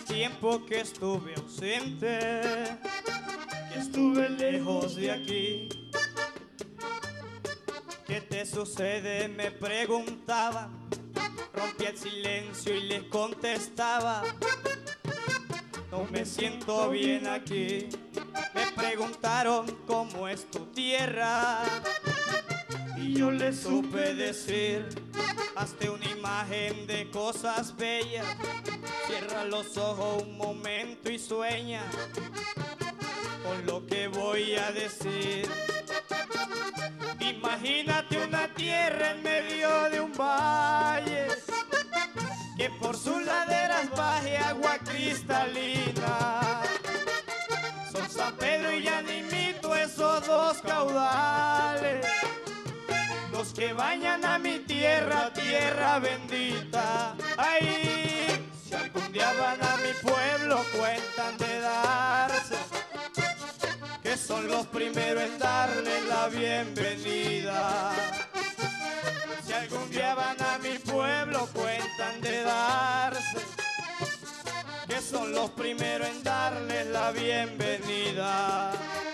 tiempo que estuve ausente, que estuve lejos de aquí. ¿Qué te sucede?, me preguntaban. Rompí el silencio y les contestaba: no me siento bien aquí. Me preguntaron cómo es tu tierra y yo les supe decir: hazte una imagen de cosas bellas, cierra los ojos un momento y sueña con lo que voy a decir. Imagínate una tierra en medio de un valle, que por sus laderas baje agua cristalina. Son San Pedro y Yanimito, esos dos caudales, los que bañan a mi tierra, tierra bendita. Ay, si algún día van a mi pueblo, cuentan de darse, que son los primeros en darle la bienvenida. Si algún día van a mi pueblo, cuentan de darse, que son los primeros en darle la bienvenida.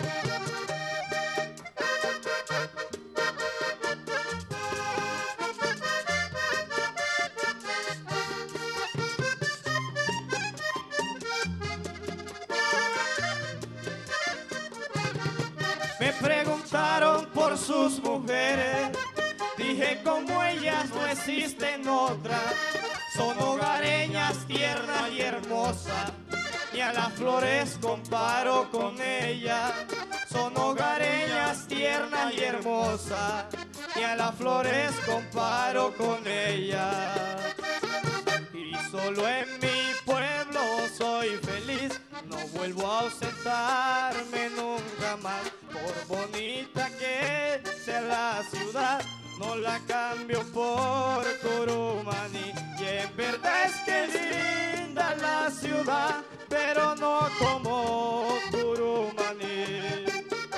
Me preguntaron por sus mujeres, dije como ellas no existen otras. Son hogareñas, tiernas y hermosas, ni a las flores comparo con ellas. Son hogareñas, tiernas y hermosas, ni a las flores comparo con ellas. Y solo en mi pueblo soy feliz, no vuelvo a ausentarme nunca más. Por bonita que sea la ciudad, no la cambio por Curumaní. Y en verdad es que linda la ciudad, pero no como Curumaní.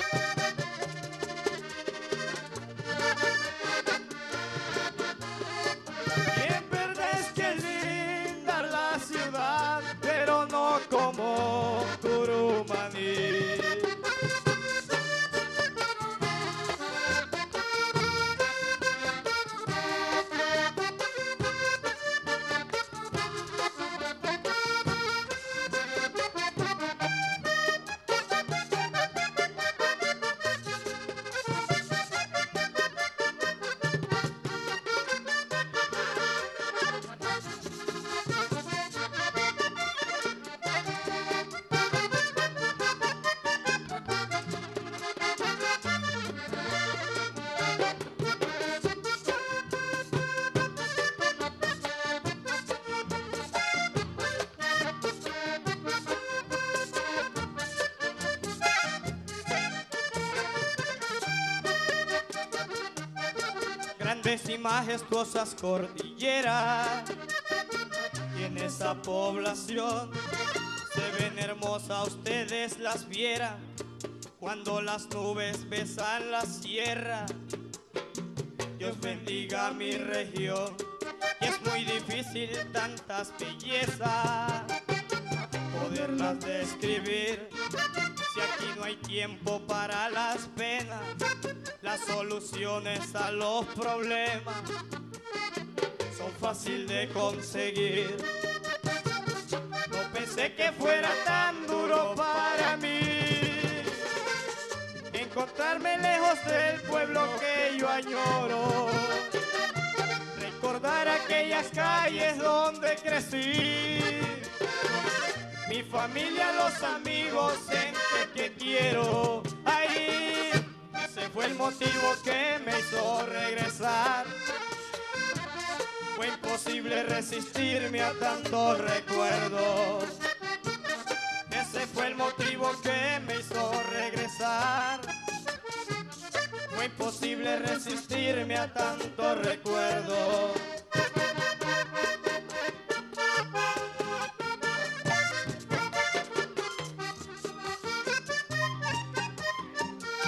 Y en verdad es que linda la ciudad, pero no como Curumaní. Grandes y majestuosas cordilleras, y en esa población se ven hermosas, ustedes las vieran cuando las nubes besan la sierra. Dios bendiga mi región, y es muy difícil tantas bellezas poderlas describir. Si aquí no hay tiempo para las penas, las soluciones a los problemas son fácil de conseguir. No pensé que fuera tan duro para mí encontrarme lejos del pueblo que yo añoro, recordar aquellas calles donde crecí, mi familia, los amigos, gente que quiero. Ahí ese fue el motivo que me hizo regresar. Fue imposible resistirme a tantos recuerdos. Ese fue el motivo que me hizo regresar. Fue imposible resistirme a tantos recuerdos.